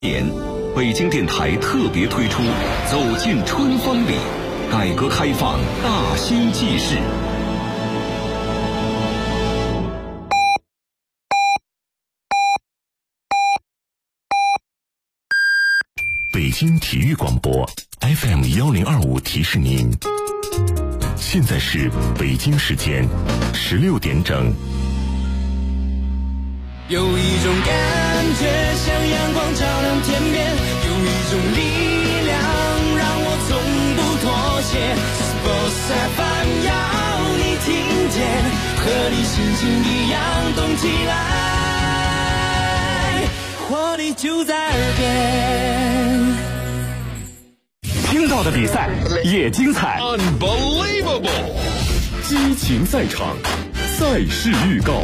年，北京电台特别推出《走进春风里》，改革开放大兴纪事。 北京体育广播 FM1025提示您，现在是北京时间16点整。 有一种感觉像阳光照亮天边，有一种力量让我从不妥协。Sports FM 要你听见，和你心情一样动起来，活力就在耳边。 听到的比赛也精彩 Unbelievable 激情赛场，赛事预告。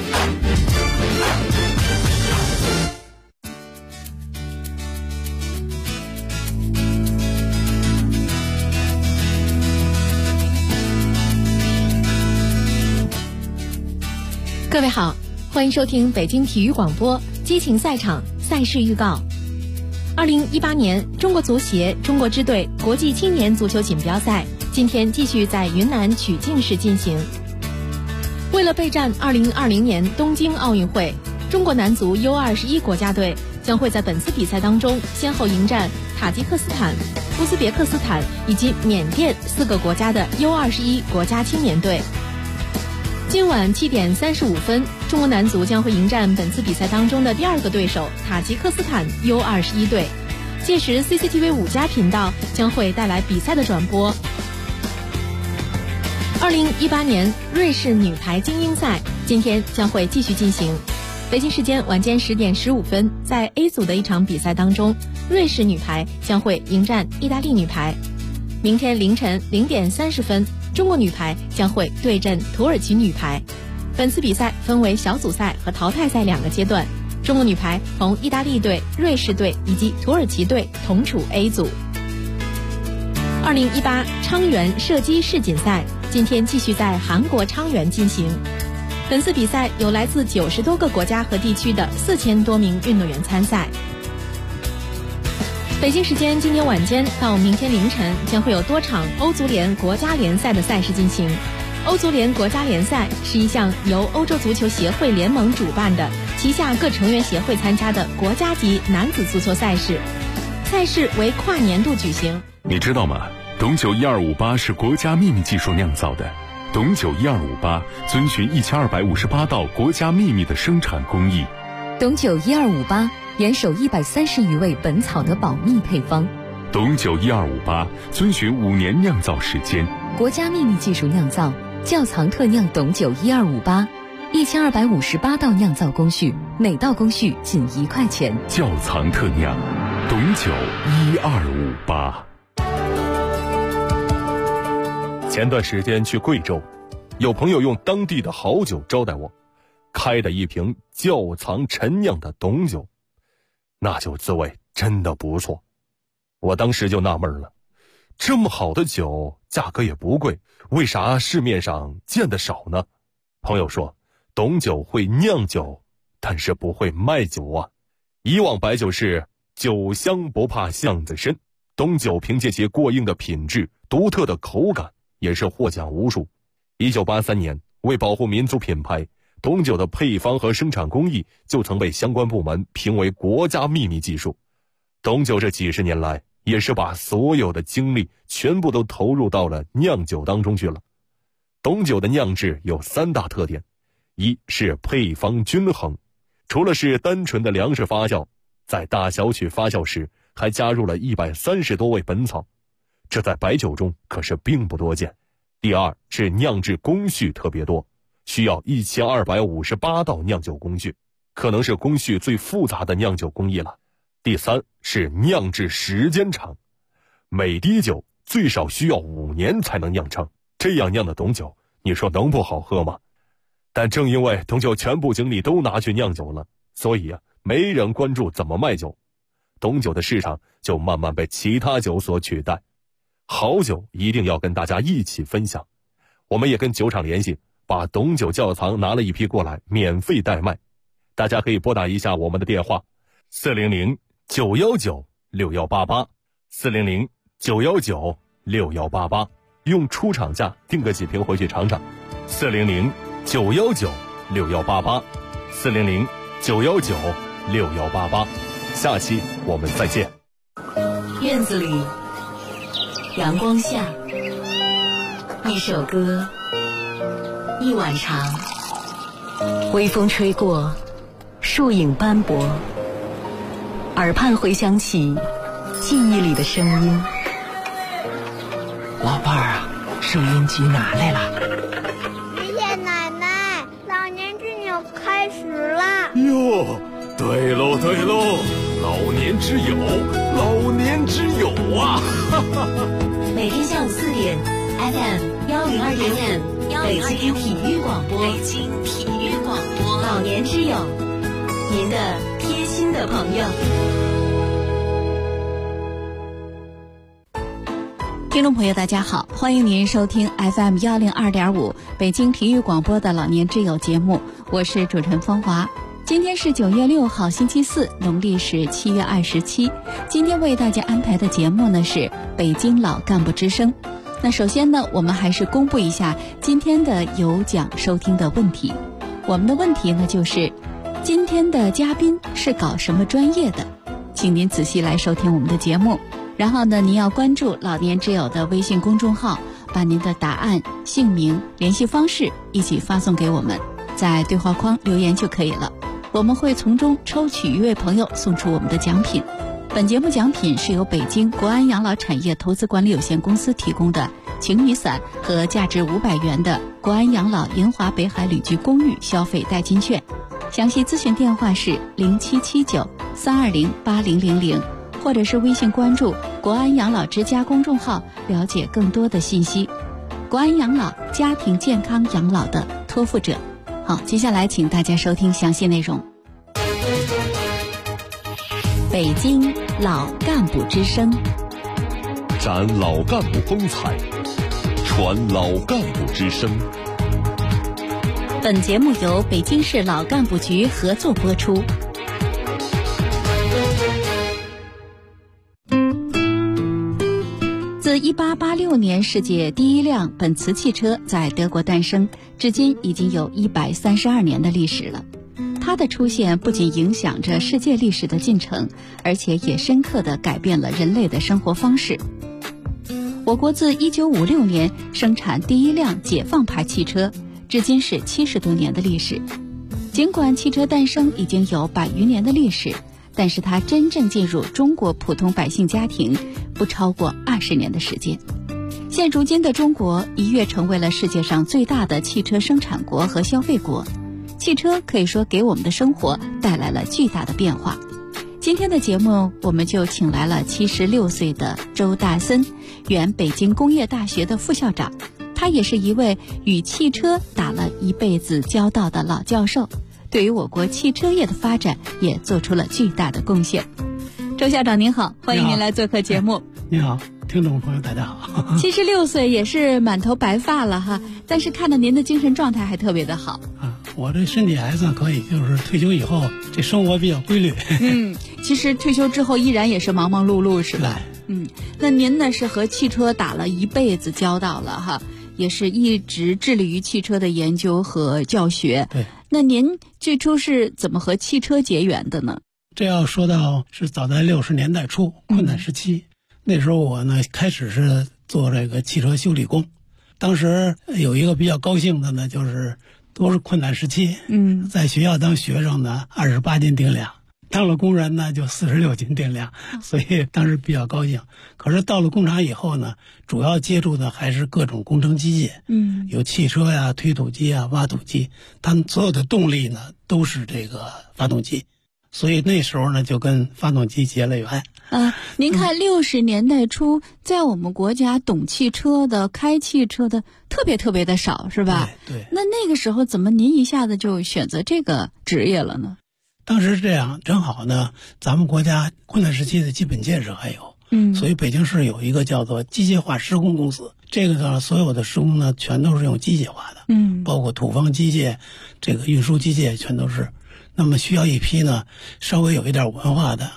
各位好，欢迎收听北京体育广播激情赛场赛事预告。2018年中国足协中国支队国际青年足球锦标赛今天继续在云南曲靖市进行。为了备战2020年东京奥运会，中国男足 U21 国家队将会在本次比赛当中先后迎战塔吉克斯坦、乌兹别克斯坦以及缅甸4个国家的 U21 国家青年队。今晚7点35分，中国男足将会迎战本次比赛当中的第2个对手塔吉克斯坦 U21 队。届时 CCTV 5+频道将会带来比赛的转播。2018年瑞士女排精英赛今天将会继续进行。北京时间晚间10点15分，在 A 组的一场比赛当中，瑞士女排将会迎战意大利女排。明天凌晨0点30分，中国女排将会对阵土耳其女排。本次比赛分为小组赛和淘汰赛2个阶段，中国女排同意大利队、瑞士队以及土耳其队同处 A 组。2018昌原射击世锦赛今天继续在韩国昌原进行。本次比赛有来自90多个国家和地区的4000多名运动员参赛。北京时间今天晚间到明天凌晨将会有多场欧足联国家联赛的赛事进行。欧足联国家联赛是一项由欧洲足球协会联盟主办的，旗下各成员协会参加的国家级男子足球赛事，赛事为跨年度举行。 你知道吗？董酒1258是国家秘密技术酿造的。董酒1258遵循1258道国家秘密的生产工艺。 董酒1258严守130余味本草的保密配方。 董酒1258遵循5年酿造时间， 国家秘密技术酿造，窖藏特酿董酒1258，1258道酿造工序，每道工序仅1块钱。 窖藏特酿，董酒1258。 前段时间去贵州，有朋友用当地的好酒招待我，开的一瓶窖藏陈酿的董酒，那酒滋味真的不错。我当时就纳闷了，这么好的酒价格也不贵，为啥市面上见得少呢？朋友说，董酒会酿酒，但是不会卖酒啊。以往白酒是酒香不怕巷子深，董酒凭借其过硬的品质、独特的口感，也是获奖无数。1983年，为保护民族品牌，董酒的配方和生产工艺就曾被相关部门评为国家秘密技术。董酒这几十年来，也是把所有的精力全部都投入到了酿酒当中去了。董酒的酿制有3大特点，一是配方均衡，除了是单纯的粮食发酵，在大小曲发酵时还加入了130多味本草，这在白酒中可是并不多见。第二是酿制工序特别多，需要1258道酿酒工序，可能是工序最复杂的酿酒工艺了。第三是酿制时间长，每滴酒最少需要5年才能酿成，这样酿的董酒，你说能不好喝吗？但正因为董酒全部精力都拿去酿酒了，所以没人关注怎么卖酒，董酒的市场就慢慢被其他酒所取代。好酒一定要跟大家一起分享，我们也跟酒厂联系，把董酒窖藏拿了一批过来，免费代卖。大家可以拨打一下我们的电话 ，400-919-6188，400-919-6188，用出厂价订个几瓶回去尝尝，400-919-6188，400-919-6188。下期我们再见。 院子里，阳光下，一首歌，一碗茶，微风吹过，树影斑驳，耳畔回响起记忆里的声音。 老伴儿啊，收音机拿来了。 爷爷奶奶，老年之友开始了。 哟，对喽对喽，老年之友，老年之友啊！ 每天下午4点 ，FM 102.5，北京体育广播，北京体育广播，老年之友，您的贴心的朋友。 听众朋友大家好，欢迎您收听 FM 102.5北京体育广播的老年之友节目，我是主持人芳华。今天是9月6号星期四，农历是7月27。今天为大家安排的节目呢是北京老干部之声。那首先呢，我们还是公布一下今天的有奖收听的问题。我们的问题呢就是今天的嘉宾是搞什么专业的，请您仔细来收听我们的节目。然后呢，您要关注老年之友的微信公众号，把您的答案、姓名、联系方式一起发送给我们，在对话框留言就可以了。我们会从中抽取一位朋友送出我们的奖品。本节目奖品是由北京国安养老产业投资管理有限公司提供的晴雨伞和价值500元的国安养老银华北海旅居公寓消费代金券。详细咨询电话是0779-320-8000，或者是微信关注国安养老之家公众号，了解更多的信息。国安养老，家庭健康养老的托付者。好，接下来请大家收听详细内容。北京老干部之声， 展老干部风采，传老干部之声。 本节目由北京市老干部局合作播出。自1886年世界第一辆本茨汽车在德国诞生，至今已经有132年的历史了。它的出现不仅影响着世界历史的进程，而且也深刻地改变了人类的生活方式。我国自1956年生产第一辆解放牌汽车，至今是70多年的历史。尽管汽车诞生已经有100余年的历史，但是它真正进入中国普通百姓家庭不超过20年的时间。现如今的中国一跃成为了世界上最大的汽车生产国和消费国，汽车可以说给我们的生活带来了巨大的变化。今天的节目我们就请来了76岁的周大森，原北京工业大学的副校长，他也是一位与汽车打了一辈子交道的老教授，对于我国汽车业的发展也做出了巨大的贡献。周校长您好，欢迎您来做客节目。 你好，听众朋友大家好。 76岁也是满头白发了哈，但是看到您的精神状态还特别的好啊。我这身体还算可以，就是退休以后这生活比较规律。 其实退休之后依然也是忙忙碌碌是吧？那您呢是和汽车打了一辈子交道了哈，也是一直致力于汽车的研究和教学。 对， 那您最初是怎么和汽车结缘的呢？ 这要说到是早在60年代初困难时期，那时候我呢开始是做这个汽车修理工。当时有一个比较高兴的呢，就是都是困难时期，在学校当学生呢28斤定量，当了工人呢就46斤定量，所以当时比较高兴。可是到了工厂以后呢，主要接触的还是各种工程机械，有汽车呀、推土机啊、挖土机，他们所有的动力呢都是这个发动机，所以那时候呢就跟发动机结了缘。 您看60年代初，在我们国家懂汽车的、开汽车的特别的少，是吧？ 对。 那个时候怎么您一下子就选择这个职业了呢？ 当时是这样，正好呢，咱们国家困难时期的基本建设还有，所以北京市有一个叫做机械化施工公司，这个呢所有的施工呢全都是用机械化的，包括土方机械、这个运输机械全都是。那么需要一批呢稍微有一点文化的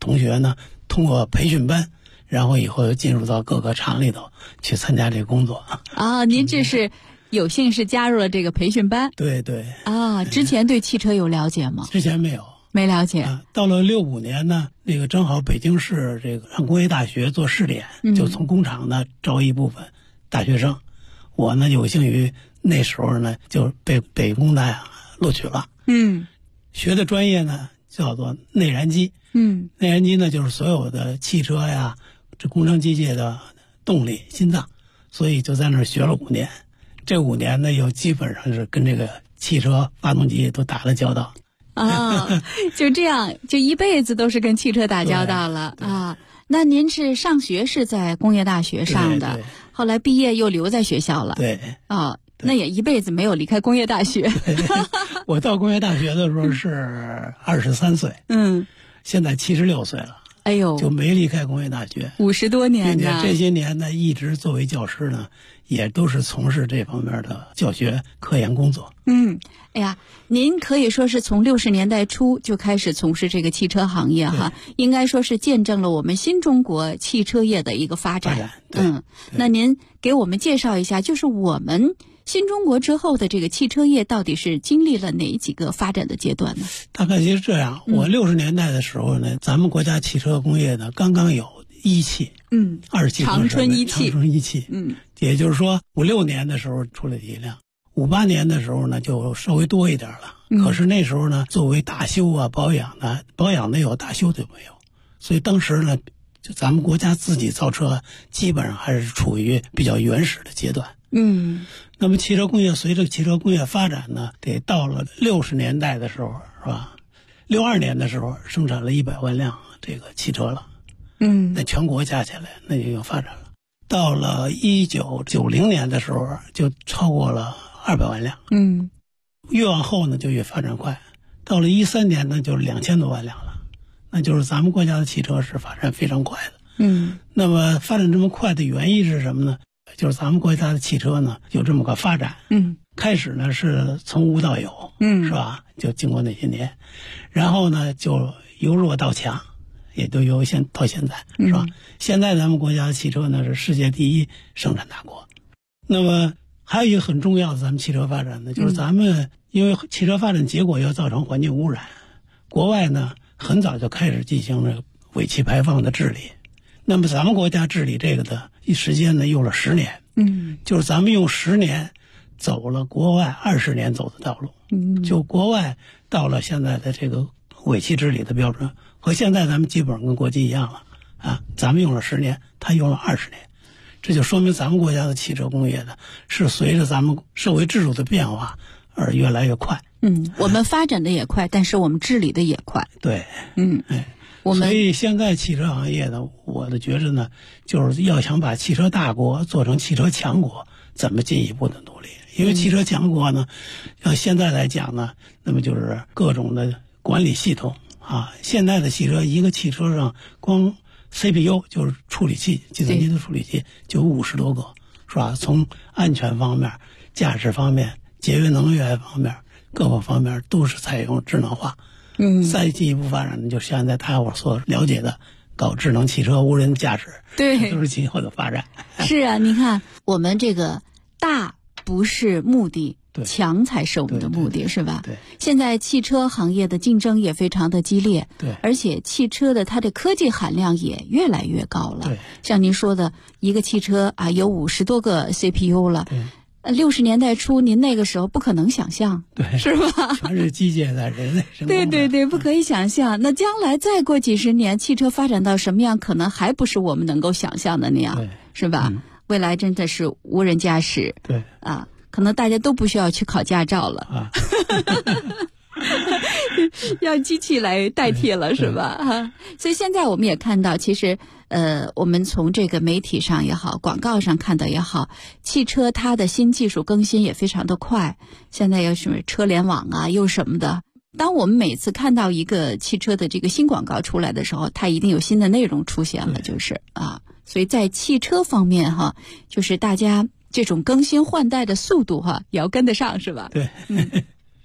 同学呢，通过培训班，然后以后又进入到各个厂里头去参加这个工作。 您这是有幸是加入了这个培训班？ 对对。 之前对汽车有了解吗？ 之前没有。 没了解。 到了65年呢，那个正好北京市这个让工业大学做试点，就从工厂呢招一部分大学生。我呢有幸于那时候呢就被北工大录取了。学的专业呢叫做内燃机。内燃机呢就是所有的汽车呀，这工程机械的动力心脏，所以就在那儿学了5年。这5年呢又基本上是跟这个汽车发动机都打了交道。 就这样，就一辈子都是跟汽车打交道了啊。那您是上学是在工业大学上的，后来毕业又留在学校了。 对。 那也一辈子没有离开工业大学。 我到工业大学的时候是23岁，现在76岁了。 哎呦， 就没离开工业大学 50多年呢。这些年呢，一直作为教师呢，也都是从事这方面的教学科研工作。 哎呀，您可以说是从60年代初就开始从事这个汽车行业哈，应该说是见证了我们新中国汽车业的一个发展。那您给我们介绍一下，就是我们新中国之后的这个汽车业到底是经历了哪几个发展的阶段呢？ 大概就是这样。我60年代的时候呢，咱们国家汽车工业呢刚刚有一汽，2汽长春一汽， 也就是说56年的时候出了第一辆，58年的时候呢就稍微多一点了。可是那时候呢，作为大修啊保养的有，大修的没有，所以当时呢，就咱们国家自己造车基本上还是处于比较原始的阶段。那么汽车工业随着汽车工业发展呢，得到了60年代的时候，是吧？62年的时候生产了100万辆这个汽车了。那全国加起来那就有发展了。到了1990年的时候就超过了200万辆。越往后呢就越发展快。到了13年呢就是2000多万辆了。那就是咱们国家的汽车是发展非常快的。那么发展这么快的原因是什么呢？就是咱们国家的汽车呢有这么个发展。开始呢是从无到有，是吧？就经过那些年，然后呢就由弱到强，也都到现在，是吧？现在咱们国家的汽车呢是世界第一生产大国。那么还有一个很重要的咱们汽车发展呢，就是咱们因为汽车发展结果要造成环境污染，国外呢很早就开始进行了尾气排放的治理。那么咱们国家治理这个的时间呢用了10年。就是咱们用10年走了国外20年走的道路。就国外到了现在的这个尾气治理的标准，和现在咱们基本上跟国际一样了啊。咱们用了10年，他用了20年，这就说明咱们国家的汽车工业呢是随着咱们社会制度的变化而越来越快。 我们发展的也快，但是我们治理的也快。 对。所以现在汽车行业呢，我的觉着呢，就是要想把汽车大国做成汽车强国，怎么进一步的努力？因为汽车强国呢，要现在来讲呢，那么就是各种的管理系统啊。现在的汽车，一个汽车上光 CPU 就是处理器，计算机的处理器就50多个，是吧？从安全方面、驾驶方面、节约能源方面，各个方面都是采用智能化。再进一步发展呢，就是现在大家伙所了解的搞智能汽车、无人驾驶， 对， 都是今后的发展。 是啊，你看我们这个大不是目的，强才是我们的目的，是吧？ 对。 现在汽车行业的竞争也非常的激烈， 对， 而且汽车的它的科技含量也越来越高了。 对， 像您说的，一个汽车啊有50多个 CPU 了。 对。 60年代初，您那个时候不可能想象， 对， 是吧？ 全是机械的，人类生活。 对，不可以想象。那将来再过几十年，汽车发展到什么样，可能还不是我们能够想象的那样，是吧？未来真的是无人驾驶， 对啊，可能大家都不需要去考驾照了啊。要机器来代替了，是吧？所以现在我们也看到，其实我们从这个媒体上也好，广告上看到也好，汽车它的新技术更新也非常的快。现在有什么车联网啊，又什么的。当我们每次看到一个汽车的这个新广告出来的时候，它一定有新的内容出现了，就是啊。所以在汽车方面哈，就是大家这种更新换代的速度哈，也要跟得上，是吧？ 对。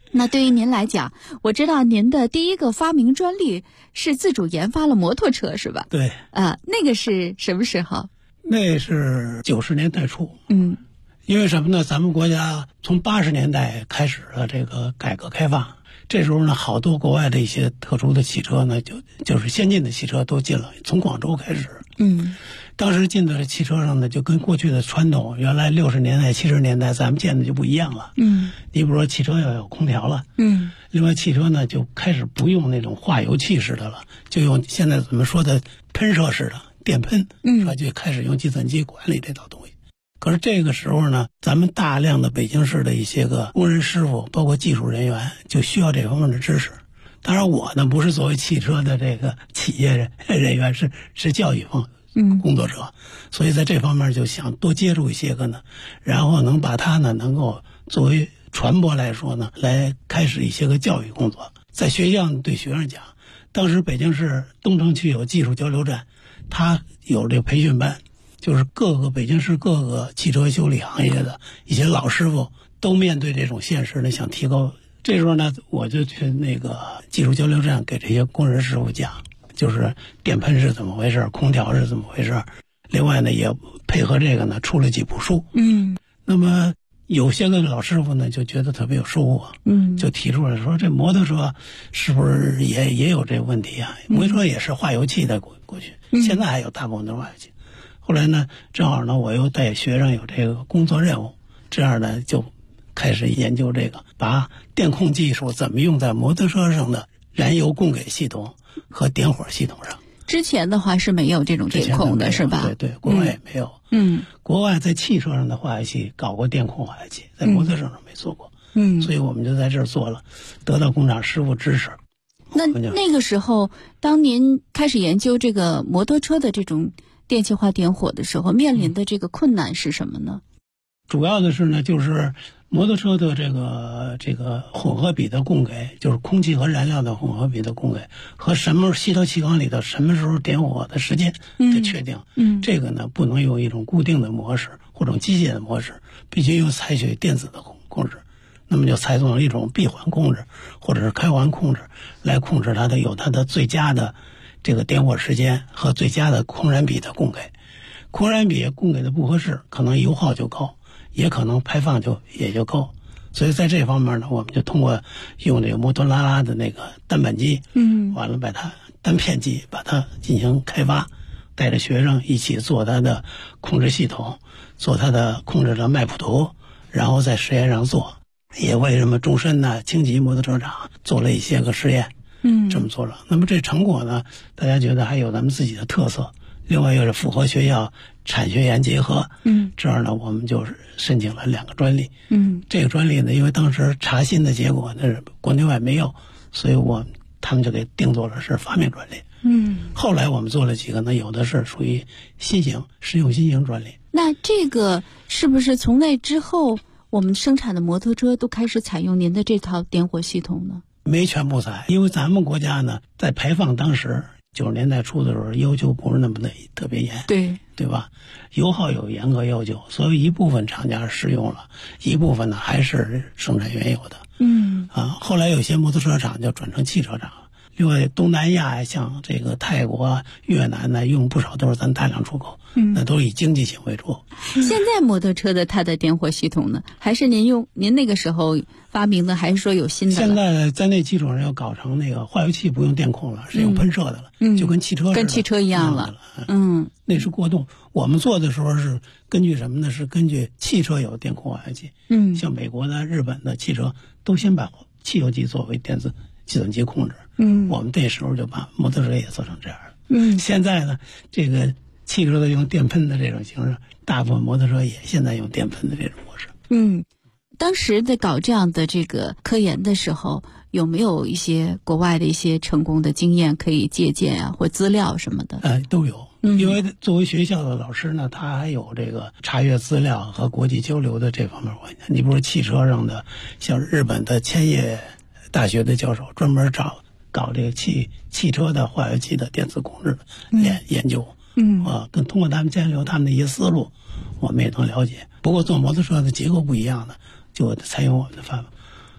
那对于您来讲，我知道您的第一个发明专利是自主研发了摩托车，是吧？ 对。 那个是什么时候？ 那是90年代初。因为什么呢？咱们国家从80年代开始了这个改革开放，这时候呢，好多国外的一些特殊的汽车呢，就是先进的汽车都进了，从广州开始。当时进的汽车上呢，就跟过去的传统，原来60年代、70年代咱们见的就不一样了。你比如说汽车要有空调了。另外汽车呢就开始不用那种化油器式的了，就用现在怎么说的喷射式的电喷。就开始用计算机管理这套东西。可是这个时候呢，咱们大量的北京市的一些个工人师傅，包括技术人员，就需要这方面的知识。当然我呢不是作为汽车的这个企业人员，是教育方工作者，所以在这方面就想多接触一些个呢，然后能把它呢能够作为传播来说呢，来开始一些个教育工作。在学校对学生讲，当时北京市东城区有技术交流站，它有这个培训班，就是北京市各个汽车修理行业的一些老师傅都面对这种现实呢，想提高。这时候呢，我就去那个技术交流站给这些工人师傅讲，就是电喷是怎么回事，空调是怎么回事。另外呢，也配合这个呢，出了几部书。那么有些个老师傅呢，就觉得特别有收获。就提出来说，这摩托车是不是也有这个问题啊？摩托车也是化油器的过去，现在还有大部分都是化油器。后来呢，正好呢，我又带学生有这个工作任务，这样呢就开始研究这个，把电控技术怎么用在摩托车上的燃油供给系统和点火系统上。 之前的话是没有这种电控的，是吧？ 对，国外也没有。国外在汽车上的化油器搞过电控化油器，在摩托车上没做过。所以我们就在这儿做了，得到工厂师傅支持。 那个时候，当您开始研究这个摩托车的这种电气化点火的时候，面临的这个困难是什么呢？ 主要的是呢，就是摩托车的这个混合比的供给，就是空气和燃料的混合比的供给，和什么吸到气缸里的什么时候点火的时间的确定。这个呢不能用一种固定的模式或者机械的模式，必须用采取电子的控制。那么就采用一种闭环控制或者是开环控制来控制它的最佳的这个点火时间和最佳的空燃比的供给。空燃比供给的不合适，可能油耗就高，也可能排放也就高。所以在这方面呢，我们就通过用这个摩托拉拉的那个单板机，完了把它单片机把它进行开发，带着学生一起做它的控制系统，做它的控制的麦谱图，然后在实验上做。也为什么终身呢轻级摩托车厂做了一些个实验，这么做了。那么这成果呢，大家觉得还有咱们自己的特色，另外又是符合学校产学研结合，这样呢我们就是申请了2个专利。这个专利呢，因为当时查新的结果那是国内外没有，所以他们就给定做了是发明专利。后来我们做了几个呢，有的是属于实用新型专利。 那这个是不是从那之后我们生产的摩托车都开始采用您的这套点火系统呢？ 没全部采，因为咱们国家呢，在排放当时90年代初的时候，要求不是那么的特别严，对吧？油耗有严格要求，所以一部分厂家使用了，一部分呢还是生产原有的。后来有些摩托车厂就转成汽车厂了。另外，东南亚像这个泰国、越南呢，用不少都是咱大量出口，那都以经济性为主。 现在摩托车的它的点火系统呢，还是您那个时候发明的，还是说有新的？ 现在在那基础上要搞成那个化油器不用电控了，是用喷射的了，就跟汽车似的， 跟汽车一样了。 那是过渡。我们做的时候是根据什么呢？是根据汽车有电控化油器，像美国的、日本的汽车都先把汽油机作为电子计算机控制。我们那时候就把摩托车也做成这样了。现在呢，这个汽车的用电喷的这种形式，大部分摩托车也现在用电喷的这种模式。 当时在搞这样的这个科研的时候，有没有一些国外的一些成功的经验可以借鉴啊，或资料什么的？ 都有。因为作为学校的老师呢，他还有这个查阅资料和国际交流的这方面环节。你比如汽车上的，像日本的千叶大学的教授专门搞这个汽车的化油器的电子控制的研究，通过他们交流他们的一些思路，我们也能了解。不过做摩托车的结构不一样的，就采用我们的方法。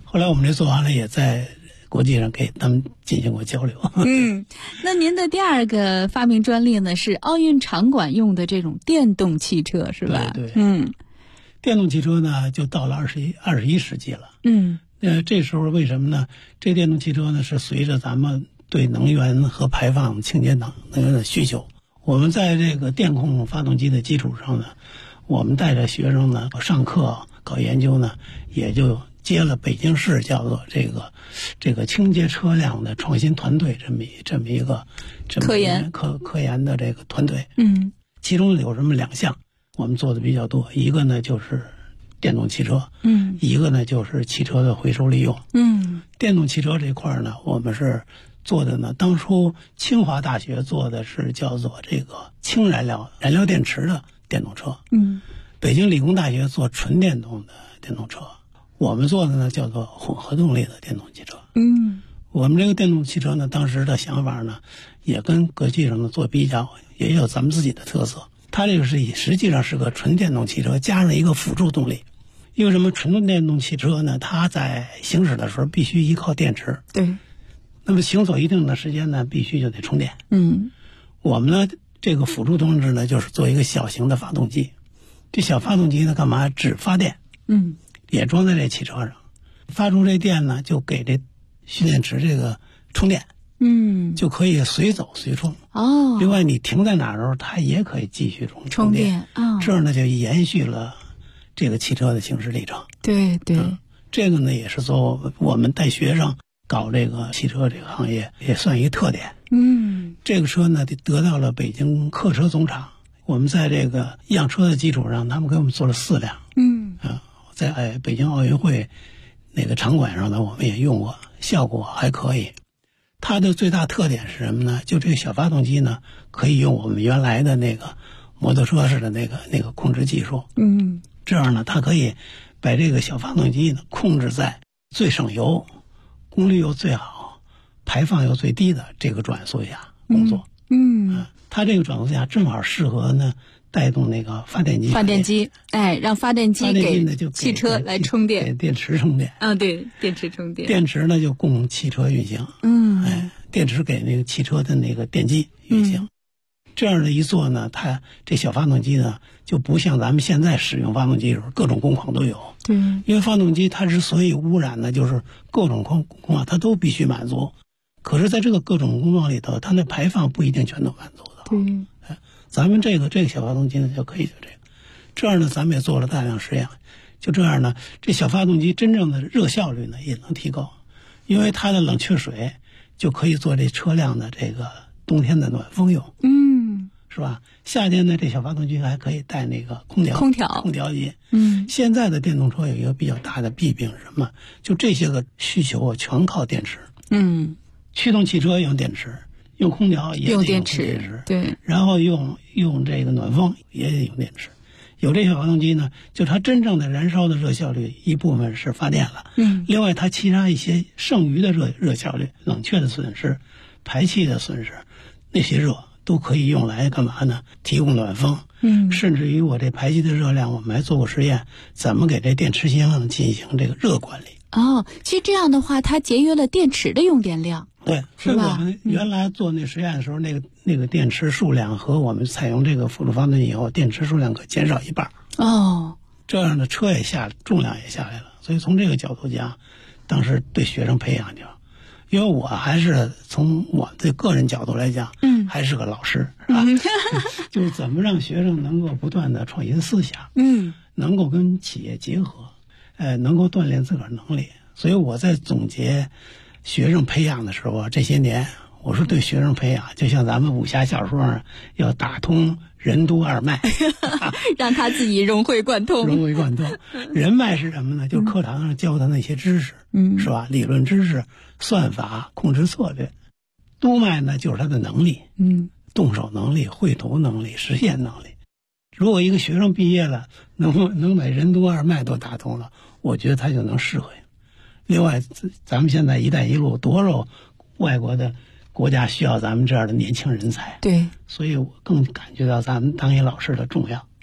后来我们这做完了，也在国际上给他们进行过交流。 那您的第二个发明专利呢，是奥运场馆用的这种电动汽车，是吧？ 对，电动汽车呢，就到了21世纪了。这时候为什么呢？这电动汽车呢，是随着咱们对能源和排放、清洁能源的需求，我们在这个电控发动机的基础上呢，我们带着学生呢上课搞研究呢，也就接了北京市叫做这个清洁车辆的创新团队这么一个科研的这个团队。其中有这么2项我们做的比较多，一个呢就是电动汽车，一个呢就是汽车的回收利用。电动汽车这块呢，我们是做的呢，当初清华大学做的是叫做这个氢燃料电池的电动车。北京理工大学做纯电动的电动车，我们做的呢叫做混合动力的电动汽车。我们这个电动汽车呢，当时的想法呢，也跟国际上的做比较，也有咱们自己的特色。它这个实际上是个纯电动汽车，加上一个辅助动力。因为什么？纯电动汽车呢，它在行驶的时候必须依靠电池。 对。 那么行走一定的时间呢，必须就得充电。我们呢，这个辅助装置呢，就是做一个小型的发动机。这小发动机呢，干嘛？只发电。也装在这汽车上，发出这电呢，就给这蓄电池这个充电。就可以随走随充。另外你停在哪儿的时候，它也可以继续充电。这样呢就延续了这个汽车的行驶里程。 对。 这个呢也是说我们带学生搞这个汽车这个行业也算一个特点。这个车呢得到了北京客车总厂，我们在这个样车的基础上，他们给我们做了4辆。在北京奥运会那个场馆上呢，我们也用过，效果还可以。它的最大特点是什么呢？就这个小发动机呢，可以用我们原来的那个摩托车式的那个控制技术。这样呢，它可以把这个小发动机呢控制在最省油、功率又最好、排放又最低的这个转速下工作。它这个转速下正好适合呢带动那个发电机， 让发电机给汽车来充电， 给电池充电。 对，电池充电。 电池呢就供汽车运行。电池给那个汽车的那个电机运行。这样的一做呢，它这小发动机呢就不像咱们现在使用发动机的时候各种工况都有。因为发动机它之所以污染呢，就是各种工况它都必须满足。可是在这个各种工况里头，它的排放不一定全都满足的。咱们这个小发动机呢就可以就这样呢，咱们也做了大量实验。就这样呢，这小发动机真正的热效率呢也能提高，因为它的冷却水就可以做这车辆的这个冬天的暖风用。是吧？夏天呢，这小发动机还可以带那个空调机。现在的电动车有一个比较大的弊病是什么？就这些个需求全靠电池。驱动汽车用电池，用空调也得用电池。 对。 然后用这个暖风也得用电池。有这小发动机呢，就它真正的燃烧的热效率一部分是发电了。另外它其他一些剩余的热效率、冷却的损失、排气的损失，那些热都可以用来干嘛呢？提供暖风。甚至于我这排气的热量，我们还做过实验，怎么给这电池箱进行这个热管理。 其实这样的话，它节约了电池的用电量。 对，所以我们原来做那实验的时候，那个电池数量和我们采用这个辅助发动机以后，电池数量可减少一半。这样的车也重量也下来了。所以从这个角度讲，当时对学生培养因为我还是从我的个人角度来讲，还是个老师，是吧？就是怎么让学生能够不断的创新思想，能够跟企业结合，能够锻炼自个儿能力。所以我在总结学生培养的时候，这些年我说对学生培养，就像咱们武侠小说上要打通任督二脉， 让他自己融会贯通。 人脉是什么呢？就是课堂上教他那些知识，是吧？理论知识、算法、控制策略。督脉呢，就是他的能力，动手能力、绘图能力、实现能力。如果一个学生毕业了，能把任督二脉都打通了，我觉得他就能适合。另外，咱们现在“一带一路”多少外国的国家需要咱们这样的年轻人才。 对， 所以我更感觉到咱们当一老师的重要。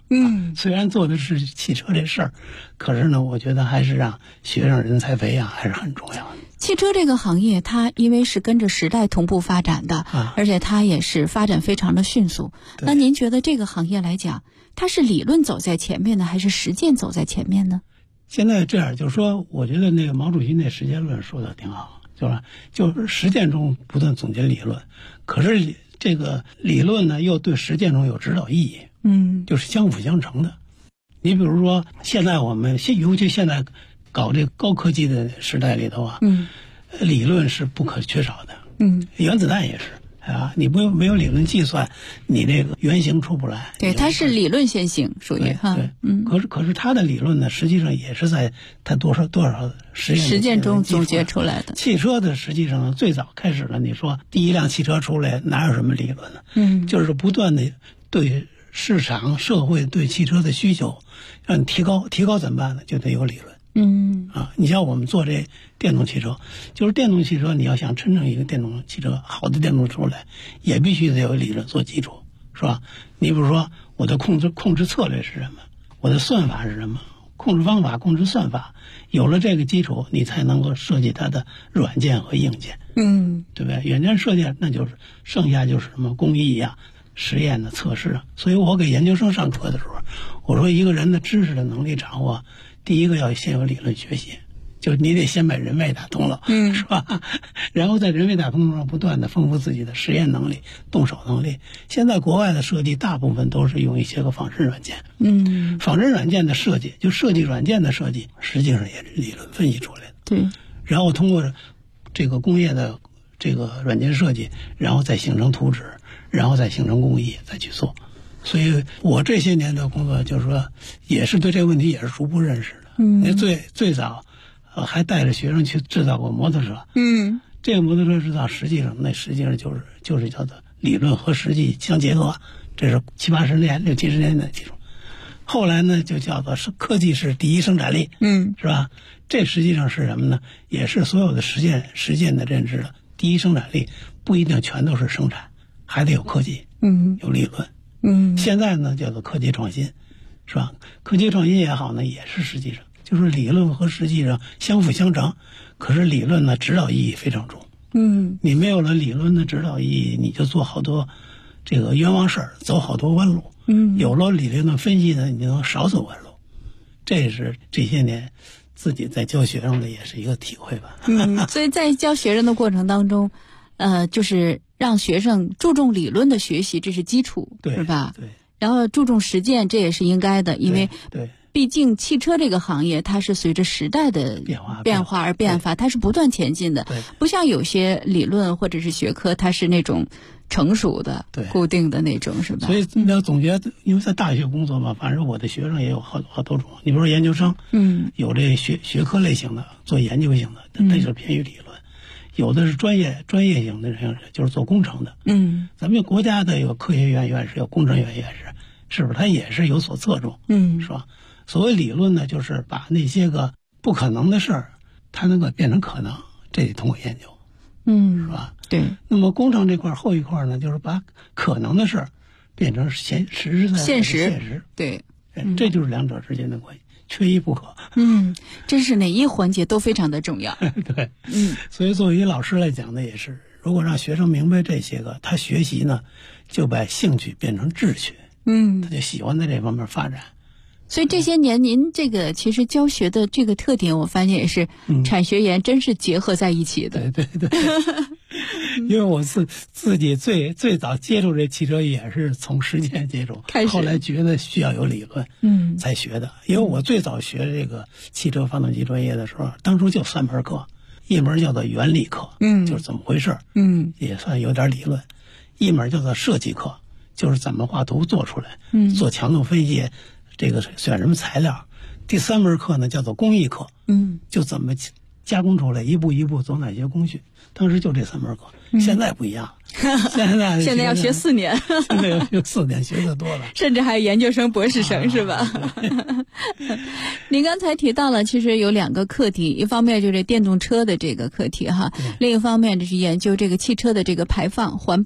虽然做的是汽车这事儿，可是呢，我觉得还是让学生人才培养还是很重要的。 汽车这个行业，它因为是跟着时代同步发展的，而且它也是发展非常的迅速。那您觉得这个行业来讲，它是理论走在前面呢，还是实践走在前面呢？ 现在这样，就是说，我觉得那个毛主席那实践论说的挺好，是吧？就是实践中不断总结理论，可是这个理论呢，又对实践中有指导意义，就是相辅相成的。你比如说，现在我们尤其现在搞这个高科技的时代里头啊，理论是不可缺少的，原子弹也是。啊，你没有理论计算，你这个原型出不来。 对，它是理论先行，属于哈。 对，可是它的理论呢，实际上也是在它多少实践中总结出来的。 汽车的实际上最早开始了，你说第一辆汽车出来哪有什么理论呢？就是不断的对市场社会对汽车的需求让你提高怎么办呢？就得有理论。你像我们做这电动汽车，就是电动汽车，你要想真正一个电动汽车好的电动出来，也必须得有理论做基础，是吧？你比如说我的控制策略是什么，我的算法是什么，控制方法、控制算法，有了这个基础，你才能够设计它的软件和硬件，对不对？软件设计那就是剩下就是什么工艺呀、实验的测试啊。所以我给研究生上课的时候，我说一个人的知识的能力掌握，第一个要先有理论学习，就是你得先把人脉打通了，是吧？然后在人脉打通上不断的丰富自己的实验能力、动手能力。现在国外的设计大部分都是用一些个仿生软件，仿生软件的设计，就设计软件的设计，实际上也是理论分析出来的。 对， 然后通过这个工业的这个软件设计，然后再形成图纸，然后再形成工艺，再去做。所以我这些年的工作就是说，也是对这个问题也是逐步认识的。最早还带着学生去制造过摩托车。这个摩托车制造实际上就是叫做理论和实际相结合，这是70、80年、60、70年的技术。后来呢，就叫做是科技是第一生产力，是吧？这实际上是什么呢？也是所有的实践的认知的第一生产力，不一定全都是生产，还得有科技，有理论。现在呢叫做科技创新，是吧？科技创新也好呢，也是实际上就是理论和实际上相辅相成。可是理论呢指导意义非常重，你没有了理论的指导意义，你就做好多这个冤枉事儿，走好多弯路。有了理论的分析呢，你就能少走弯路。这是这些年自己在教学生的也是一个体会吧。 所以在教学生的过程当中，就是让学生注重理论的学习，这是基础，是吧？对。然后注重实践，这也是应该的，因为毕竟汽车这个行业它是随着时代的变化而变化，它是不断前进的，不像有些理论或者是学科，它是那种成熟的、固定的那种，是吧？ 所以你要总结，因为在大学工作嘛，反正我的学生也有好多种。你比如说研究生，有这学科类型的，做研究型的，那就是偏于理论。有的是专业型的人，就是做工程的。咱们有国家的有科学院院士，有工程院院士，是不是？他也是有所侧重，是吧？所谓理论呢，就是把那些个不可能的事儿，它能够变成可能，这得通过研究，是吧？ 对。 那么工程这块后一块呢，就是把可能的事儿变成现实， 对， 这就是两者之间的关系。缺一不可。 真是哪一环节都非常的重要。 对，所以作为老师来讲呢，也是，如果让学生明白这些个，他学习呢，就把兴趣变成志趣，他就喜欢在这方面发展。 所以这些年您这个其实教学的这个特点，我发现也是产学研真是结合在一起的。 对。因为我自己最早接触这汽车也是从实践接触，后来觉得需要有理论，才学的。因为我最早学这个汽车发动机专业的时候，当初就3门课，一门叫做原理课，就是怎么回事，也算有点理论；一门叫做设计课，就是怎么画图做出来，做强度分析，这个选什么材料。第3门课呢叫做工艺课，就怎么加工出来，一步一步走哪些工序。当时就这3门课，现在不一样，现在要学4年， 现在要学4年，学得多了， 甚至还有研究生、博士生，是吧？您刚才提到了，其实有2个课题，一方面就是电动车的这个课题哈，另一方面就是研究这个汽车的这个排放环保。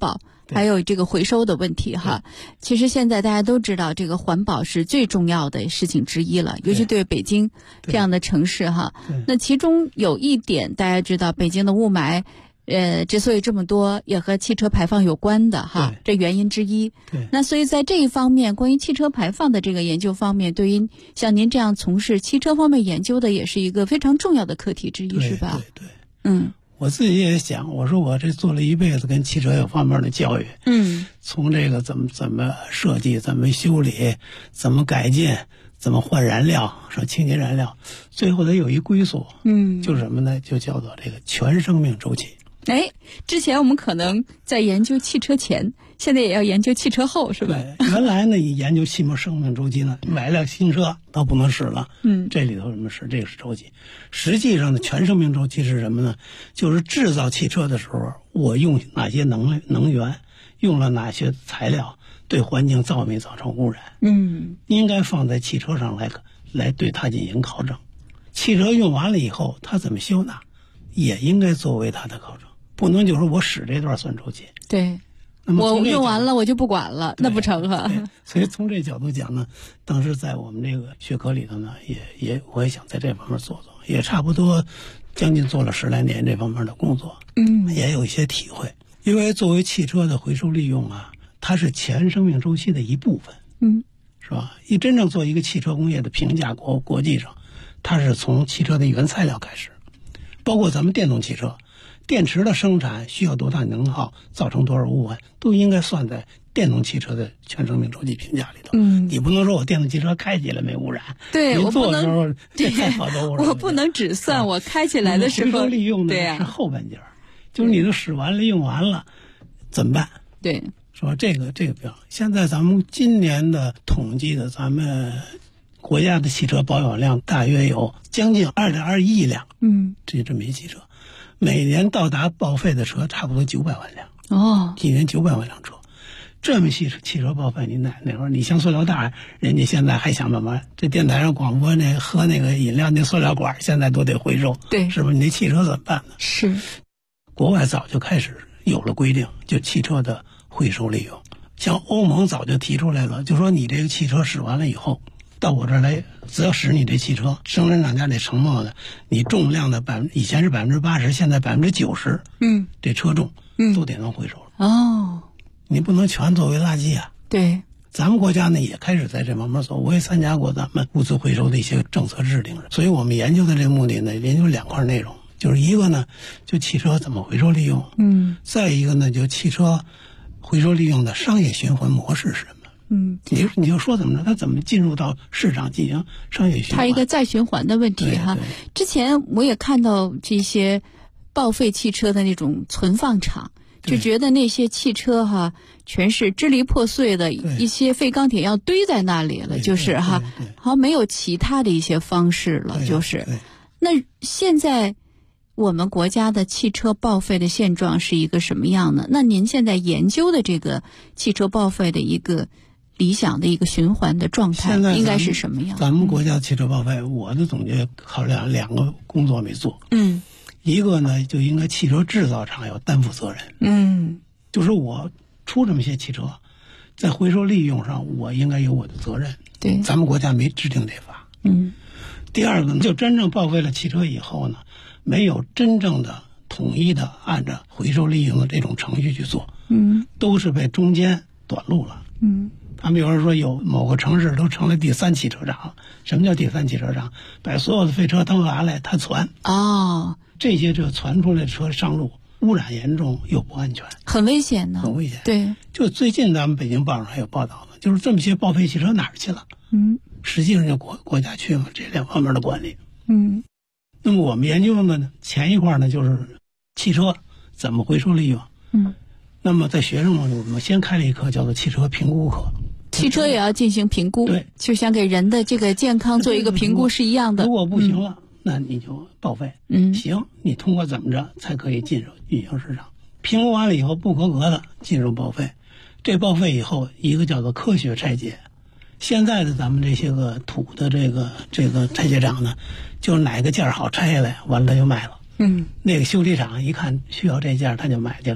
还有这个回收的问题哈。其实现在大家都知道，这个环保是最重要的事情之一了，尤其对北京这样的城市哈。那其中有一点大家知道，北京的雾霾之所以这么多，也和汽车排放有关的哈，这原因之一。那所以在这一方面，关于汽车排放的这个研究方面，对于像您这样从事汽车方面研究的，也是一个非常重要的课题之一，是吧？ 对，我自己也想，我说我这做了一辈子跟汽车有方面的教育，从这个怎么设计，怎么修理，怎么改进，怎么换燃料，说清洁燃料，最后得有一归宿，就是什么呢？就叫做这个全生命周期。 之前我们可能在研究汽车前，现在也要研究汽车后，是吧？ 对，原来呢，你研究汽车生命周期呢，买辆新车它不能使了，这里头什么使？这个是周期。实际上呢，全生命周期是什么呢？就是制造汽车的时候，我用哪些能源，用了哪些材料，对环境造没造成污染？应该放在汽车上来对它进行考证。汽车用完了以后，它怎么修呢？也应该作为它的考证。不能就说我使这段算周期， 对，我用完了我就不管了，那不成哈。 所以从这角度讲呢，当时在我们这个学科里头呢，我也想在这方面做，也差不多将近做了10来年这方面的工作，也有一些体会。因为作为汽车的回收利用啊，它是全生命周期的一部分，是吧？一真正做一个汽车工业的评价，国际上，它是从汽车的原材料开始，包括咱们电动汽车。电池的生产需要多大能耗，造成多少污染，都应该算在电动汽车的全生命周期评价里头。你不能说我电动汽车开起来没污染， 对， 你做的时候再好多污染， 我不能只算我开起来的时候。 回收利用的是后半截，就是你都使完了用完了怎么办？ 对， 说这个不要。现在咱们今年的统计的，咱们国家的汽车保有量大约有将近2.2亿辆，这么一汽车。每年到达报废的车差不多900万辆，一年900万辆车，这么汽车报废，你哪会儿你像塑料袋，人家现在还想办法，这电台上广播那喝那个饮料那塑料管现在都得回收， 对， 是不是？你那汽车怎么办呢？ 是， 国外早就开始有了规定，就汽车的回收利用，像欧盟早就提出来了，就说你这个汽车使完了以后。到我这儿来，只要使你这汽车，生产厂家得承诺的，你重量的以前是80%，现在90%，这车重，都得能回收了。你不能全作为垃圾啊。 对， 咱们国家呢也开始在这方面做，我也参加过咱们物资回收的一些政策制定，所以我们研究的这个目的呢，研究2块内容，就是一个呢，就汽车怎么回收利用，再一个呢，就汽车回收利用的商业循环模式是什么。你就说怎么着，它怎么进入到市场进行商业循环？ 它一个再循环的问题哈。之前我也看到这些报废汽车的那种存放场，就觉得那些汽车哈全是支离破碎的一些废钢铁要堆在那里了，就是哈，好像没有其他的一些方式了，就是。那现在我们国家的汽车报废的现状是一个什么样呢？那您现在研究的这个汽车报废的一个理想的一个循环的状态应该是什么样？ 咱们国家汽车报废，我的总结考量2个工作没做。一个呢，就应该汽车制造厂要担负责任。就是我出这么些汽车，在回收利用上，我应该有我的责任。 对， 咱们国家没制定这法。第二个呢，就真正报废了汽车以后呢，没有真正的统一的按照回收利用的这种程序去做。都是被中间短路了。他们比方说有某个城市都成了第3汽车场。什么叫第3汽车场？把所有的废车都拿来它传。这些这传出来的车上路，污染严重又不安全， 很危险的。 很危险。 对， 就最近咱们北京报上还有报道呢，就是这么些报废汽车哪儿去了？实际上就国家缺乏这2方面的管理。那么我们研究的前一块呢，就是汽车怎么回收利用。那么在学生们，我们先开了一课叫做汽车评估课。 汽车也要进行评估， 对， 就像给人的这个健康做一个评估是一样的。 如果不行了，那你就报废。行，你通过怎么着才可以运行市场？评估完了以后不合格的进入报废。这报废以后，一个叫做科学拆解。现在的咱们这些个土的这个拆解厂呢，就哪个件好拆下来，完了就卖了。那个修理厂一看需要这件，他就买去了。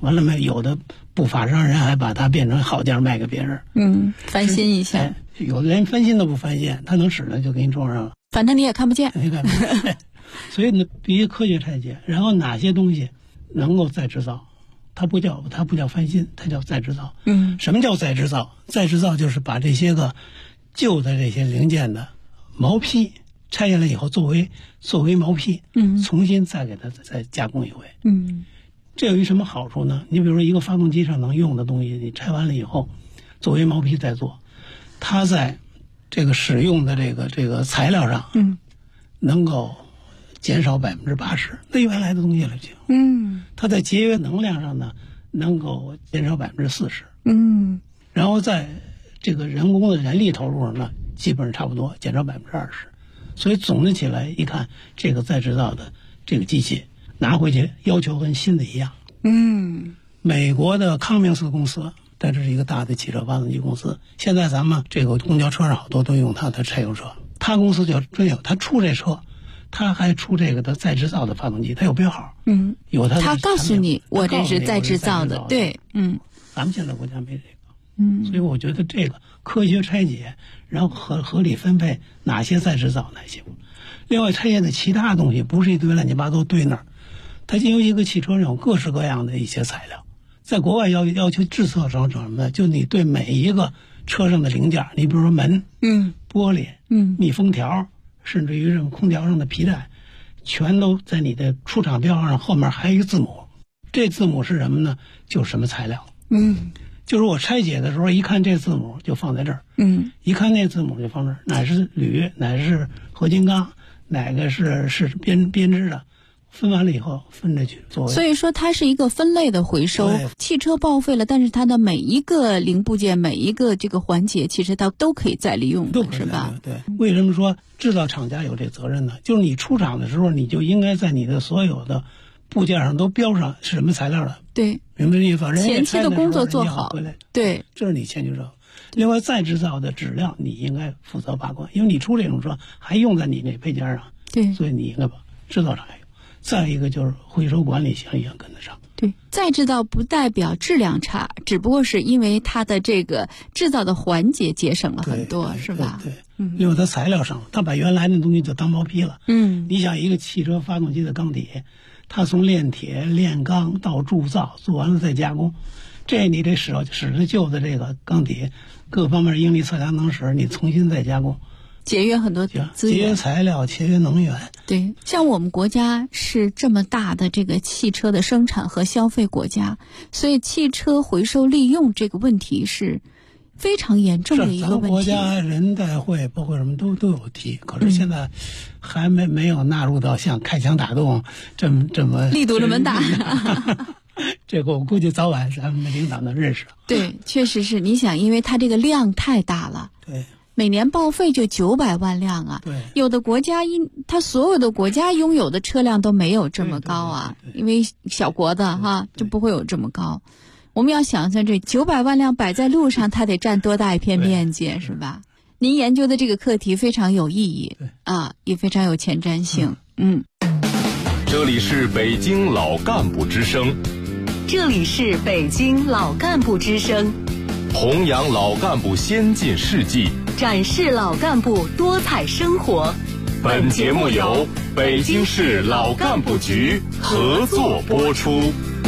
完了没有的不法商人还把它变成好件卖给别人。 翻新一下。 有的人翻新都不翻新，他能使呢就给你装上了， 反正你也看不见。 所以呢，必须科学拆解。然后哪些东西能够再制造，它不叫翻新，它叫再制造。什么叫再制造？再制造就是把这些个旧的这些零件的毛坯拆下来以后，作为毛坯，重新再给它再加工一回。这有一什么好处呢？你比如说一个发动机上能用的东西，你拆完了以后，作为毛坯再做，它在这个使用的这个材料上，能够减少80%，那原来的东西了就。它在节约能量上呢，能够减少40%。然后在这个人工的人力投入上呢，基本上差不多减少20%。所以总的起来一看，这个再制造的这个机器拿回去要求跟新的一样。美国的康明斯公司，但这是一个大的汽车发动机公司。现在咱们这个公交车上好多都用它的柴油车，他公司叫专有，他出这车，他还出这个的再制造的发动机，他有编号。有他告诉你我这是再制造的，对。 咱们现在国家没这个。所以我觉得这个科学拆解，然后合理分配哪些再制造哪些。另外拆解的其他东西不是一堆乱七八糟堆那儿，它因为一个汽车上有各式各样的一些材料，在国外要求制测成什么呢？就你对每一个车上的零件，你比如说门、玻璃、密封条，甚至于这种空调上的皮带，全都在你的出厂标号上后面还有一个字母，这字母是什么呢？就是什么材料。就是我拆解的时候，一看这字母就放在这儿，一看那字母就放这儿，哪是铝，哪是合金钢，哪个是编织的，分完了以后分着去作为。所以说它是一个分类的回收。汽车报废了，但是它的每一个零部件，每一个这个环节，其实它都可以再利用的，是吧？ 对。为什么说制造厂家有这责任呢？就是你出厂的时候，你就应该在你的所有的部件上都标上是什么材料的。 对， 明白这意思吧？ 前期的工作做好，对， 这是你前期做。另外，再制造的质量你应该负责把关，因为你出这种车还用在你那配件上， 对， 所以你应该把制造厂也有。再一个就是回收管理也要跟得上。 对，再制造不代表质量差，只不过是因为它的这个制造的环节节省了很多，是吧？ 对，因为它材料上，它把原来的东西就当毛坯了。你想一个汽车发动机的钢体，它从炼铁、炼钢到铸造，做完了再加工，这你得使着旧的这个钢体，各方面应力测量能使，你重新再加工， 节约很多资源， 节约材料，节约能源。 对，像我们国家是这么大的这个汽车的生产和消费国家，所以汽车回收利用这个问题是非常严重的一个问题。 咱们国家人代会包括什么都有提，可是现在还没有纳入到像开枪打洞这么力度这么大。 这个我估计早晚咱们的领导能认识。 对，确实是。你想，因为它这个量太大了。 对。 每年报废就900万辆啊！ 对， 有的国家它所有的国家拥有的车辆都没有这么高啊，因为小国的哈就不会有这么高。我们要想想这900万辆摆在路上，它得占多大一片面积，是吧？您研究的这个课题非常有意义啊，也非常有前瞻性。 这里是北京老干部之声， 这里是北京老干部之声， 弘扬老干部先进事迹， 展示老干部多彩生活。 本节目由北京市老干部局合作播出。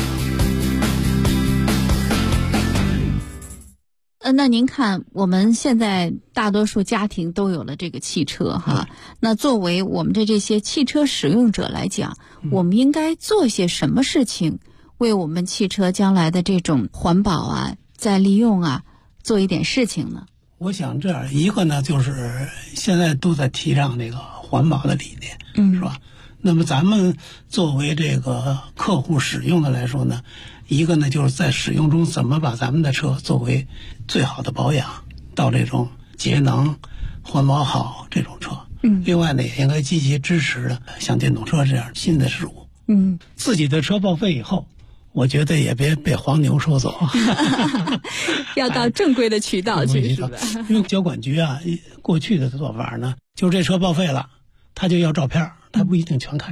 那您看，我们现在大多数家庭都有了这个汽车哈。那作为我们的这些汽车使用者来讲，我们应该做些什么事情，为我们汽车将来的这种环保啊、再利用啊，做一点事情呢？ 我想这样一个呢，就是现在都在提倡这个环保的理念，是吧？那么咱们作为这个客户使用的来说呢，一个呢就是在使用中怎么把咱们的车作为最好的保养，到这种节能、环保好这种车。另外呢，也应该积极支持的像电动车这样新的事物。自己的车报废以后，我觉得也别被黄牛收走， 要到正规的渠道去，是吧？ 因为交管局啊，过去的做法呢，就是这车报废了，他就要照片，他不一定全看车，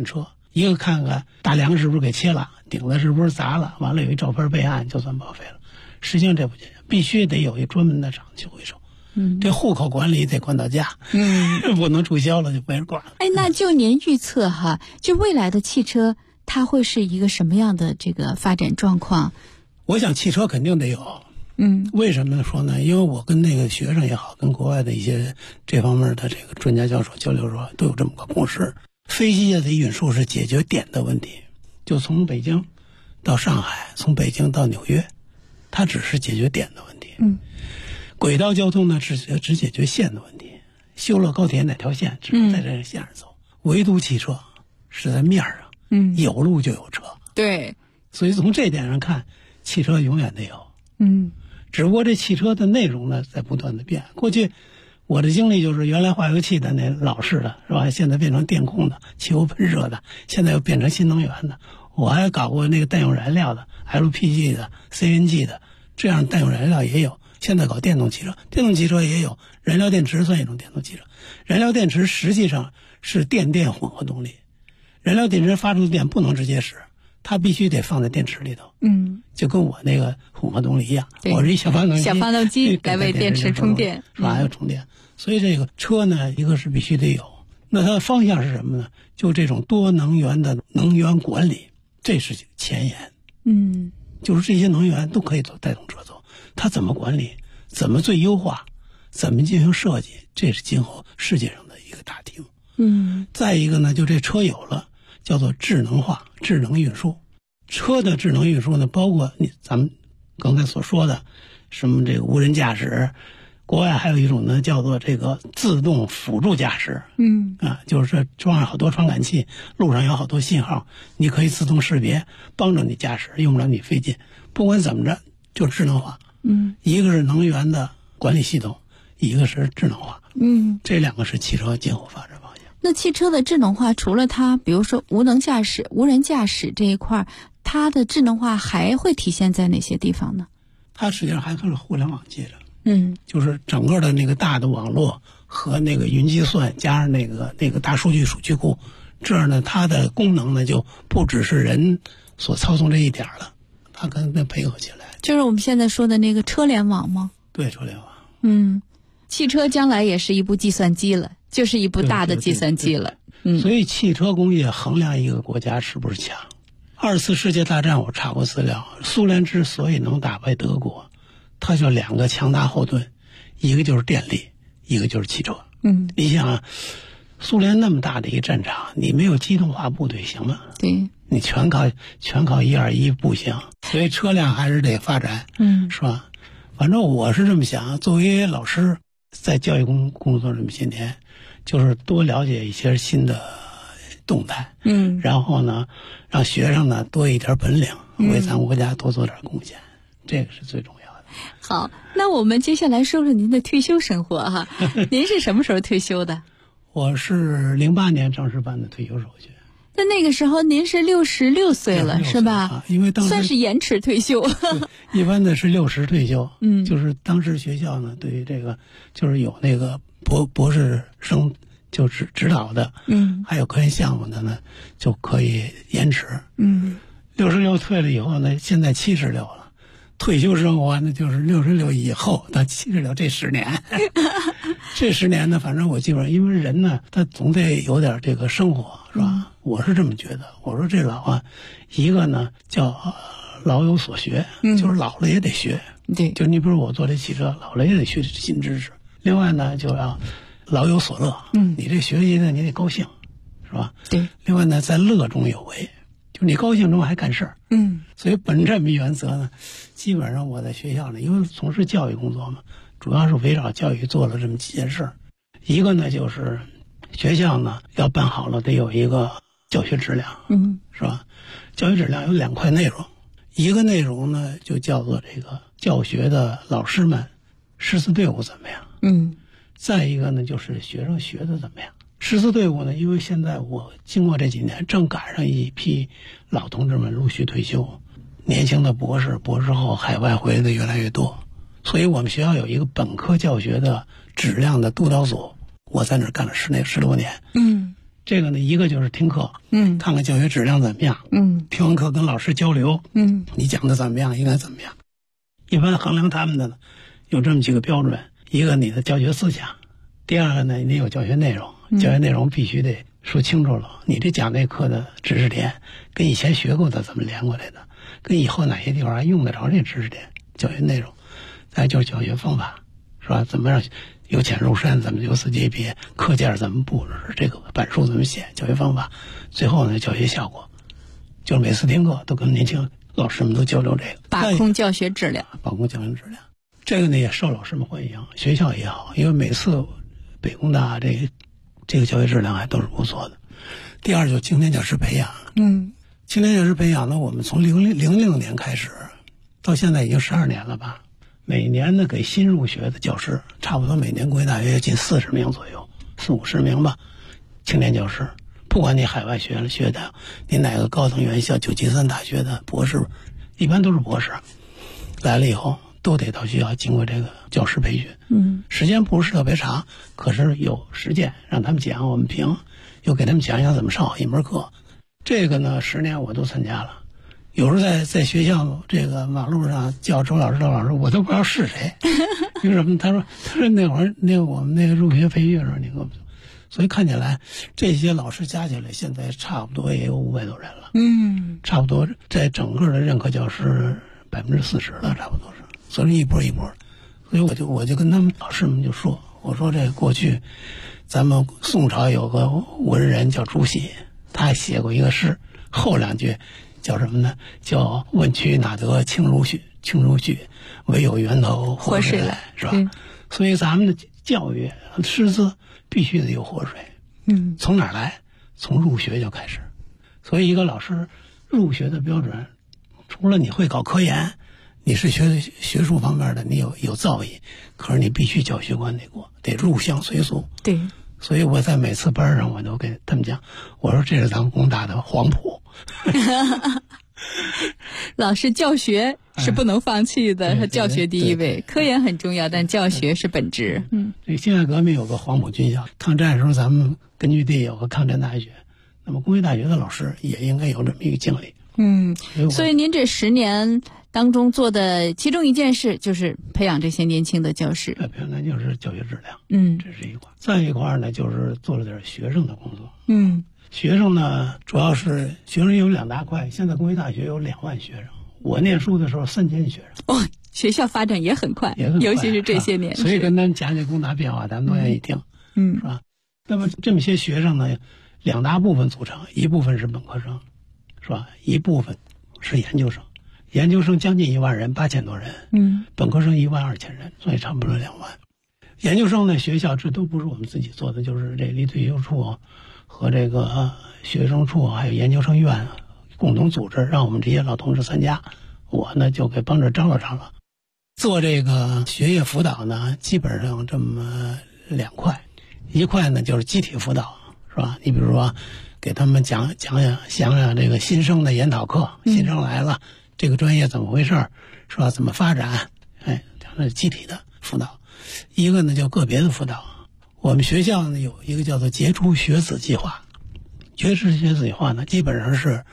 一个看看大梁是不是给切了，顶子是不是砸了，完了有一照片备案就算报废了。实际上这不行，必须得有一专门的厂去回收。这户口管理得管到家，不能注销了就没人管了。 那就您预测哈，就未来的汽车它会是一个什么样的这个发展状况？ 我想汽车肯定得有。为什么说呢？因为我跟那个学生也好，跟国外的一些这方面的这个专家教授交流说，都有这么个共识：飞机的运输是解决点的问题，就从北京到上海，从北京到纽约，它只是解决点的问题。轨道交通呢，只解决线的问题。修了高铁哪条线，只能在这个线上走。唯独汽车是在面上，有路就有车。 对， 所以从这点上看，汽车永远得有。只不过这汽车的内容呢在不断的变。过去我的经历就是原来化油器的那老式的是吧，现在变成电控的、汽油喷射的，现在又变成新能源的。我还搞过那个氮用燃料的、LPG 的、CNG 的，这样氮用燃料也有。现在搞电动汽车，电动汽车也有，燃料电池算一种电动汽车。燃料电池实际上是电混合动力，燃料电池发出的电不能直接使，它必须得放在电池里头。就跟我那个混合动力一样，我是一小发动机来为电池充电， 是吧？还要充电。所以这个车呢，一个是必须得有。那它的方向是什么呢？就这种多能源的能源管理，这是前沿。就是这些能源都可以带动车走，它怎么管理，怎么最优化，怎么进行设计，这是今后世界上的一个大题目。再一个呢，就这车有了，叫做智能化、智能运输。车的智能运输呢，包括咱们刚才所说的什么这个无人驾驶，国外还有一种呢叫做这个自动辅助驾驶。就是说装上好多传感器，路上有好多信号，你可以自动识别，帮助你驾驶，用不着你费劲。不管怎么着，就智能化。一个是能源的管理系统，一个是智能化。这两个是汽车今后发展方向。 那汽车的智能化，除了它，比如说无人驾驶这一块，它的智能化还会体现在哪些地方呢？ 它实际上还是互联网接着。就是整个的那个大的网络和那个云计算，加上那个大数据库，这样呢，它的功能呢就不只是人所操纵这一点了，它跟那配合起来。 就是我们现在说的那个车联网吗？ 对，车联网。 汽车将来也是一部计算机了，就是一部大的计算机了。 所以汽车工业衡量一个国家是不是强。2次世界大战我查过资料，苏联之所以能打败德国，它就两个强大后盾，一个就是电力，一个就是汽车。你想苏联那么大的一个战场，你没有机动化部队行吗？ 对， 你全靠121不行，所以车辆还是得发展。是吧？反正我是这么想，作为老师在教育工作这么些年，就是多了解一些新的动态。然后呢，让学生呢多一点本领，为咱国家多做点贡献，这个是最重要的。 好，那我们接下来说说您的退休生活哈。您是什么时候退休的？ 我是08年正式办的退休手续。 那个时候您是66岁了，是吧？ 因为当时算是延迟退休。 一般的是60退休。就是当时学校呢，对于这个就是有那个博士生就是指导的，还有科研项目的呢，就可以延迟。66退了以后呢，现在76了。退休生活呢，就是66以后到76这10年。这10年呢，反正我基本上，因为人呢，他总得有点这个生活，是吧？我是这么觉得。我说这老啊，一个呢叫老有所学，就是老了也得学。 对， 就你比如我做这汽车，老了也得学新知识。另外呢，就要老有所乐。你这学习呢，你得高兴，是吧？ 对。 另外呢，在乐中有为，就你高兴中还干事儿。所以本这么原则呢，基本上我在学校呢，因为从事教育工作嘛，主要是围绕教育做了这么几件事儿。一个呢就是学校呢要办好了，得有一个教学质量。是吧？教学质量有2块内容，一个内容呢就叫做这个教学的老师们师资队伍怎么样。再一个呢就是学生学的怎么样。师资队伍呢，因为现在我经过这几年，正赶上一批老同志们陆续退休，年轻的博士后海外回来的越来越多，所以我们学校有一个本科教学的质量的督导组，我在那儿干了10多年。 这个呢，一个就是听课，看看教学质量怎么样，听完课跟老师交流，你讲的怎么样，应该怎么样。一般衡量他们的呢，有这么几个标准：一个你的教学思想，第二个呢，你有教学内容，教学内容必须得说清楚了，你这讲这课的知识点跟以前学过的怎么连过来的，跟以后哪些地方还用得着这知识点，教学内容。再就是教学方法，是吧？怎么让由浅入深，怎么由此级别，课件怎么布置，这个板书怎么写，教学方法。最后呢，教学效果，就是每次听课都跟年轻老师们都交流这个， 把控教学质量， 把控教学质量。这个呢也受老师们欢迎，学校也好，因为每次北工大这个教学质量还都是不错的。第二就是青年教师培养，青年教师培养呢，我们从00年开始，到现在已经12年了吧。每年呢，给新入学的教师，差不多每年国立大学近40名左右，40-50名吧，青年教师。不管你海外学的，你哪个高等院校973大学的博士，一般都是博士，来了以后都得到学校经过这个教师培训。时间不是特别长，可是有实践，让他们讲，我们评，又给他们讲讲怎么上好一门课。这个呢，10年我都参加了。有时候在学校这个马路上叫周老师，我都不知道是谁。因为什么？他说那会儿我们那个入学培训的时候，你给我们，所以看起来这些老师加起来现在差不多也有500多人了。差不多在整个的任课教师40%了，差不多是。所以一波一波，所以我就跟他们老师们就说，我说这过去咱们宋朝有个文人叫朱熹，他还写过一个诗，后2句。叫什么呢？叫问渠哪得清如许，唯有源头活水来，是吧？所以咱们的教育师资必须得有活水。从哪儿来？从入学就开始。所以一个老师入学的标准，除了你会搞科研，你是学术方面的，你有造诣，可是你必须教学观得过，得入乡随俗。 对。 所以我在每次班上，我都给他们讲，我说这是咱们工大的黄埔。 老师教学是不能放弃的，和教学第一位，科研很重要，但教学是本质。 这辛亥革命有个黄埔军校，抗战的时候咱们根据地有个抗战大学，那么工业大学的老师也应该有这么一个经历。 所以您这10年当中做的其中一件事就是培养这些年轻的教师。 培养就是教学质量，这是一块。再一块呢，就是做了点学生的工作。学生呢，主要是学生有2大块。现在工业大学有2万学生，我念书的时候3000学生。 学校发展也很快，尤其是这些年。 所以跟咱讲讲工大变化，咱们都愿意听，是吧？那么这么些学生呢，2大部分组成，一部分是本科生，是吧？一部分是研究生。研究生将近1万人，8000多人。本科生12000人，所以差不多2万。研究生呢，学校这都不是我们自己做的，就是这离退休处和这个学生处还有研究生院共同组织，让我们这些老同志参加。我呢就给帮着张罗。做这个学业辅导呢，基本上这么2块，一块呢就是集体辅导，是吧？你比如说给他们想想这个新生的研讨课，新生来了，这个专业怎么回事，是吧？怎么发展？这是集体的辅导。一个呢叫个别的辅导。我们学校呢有一个叫做杰出学子计划，杰出学子计划呢基本上是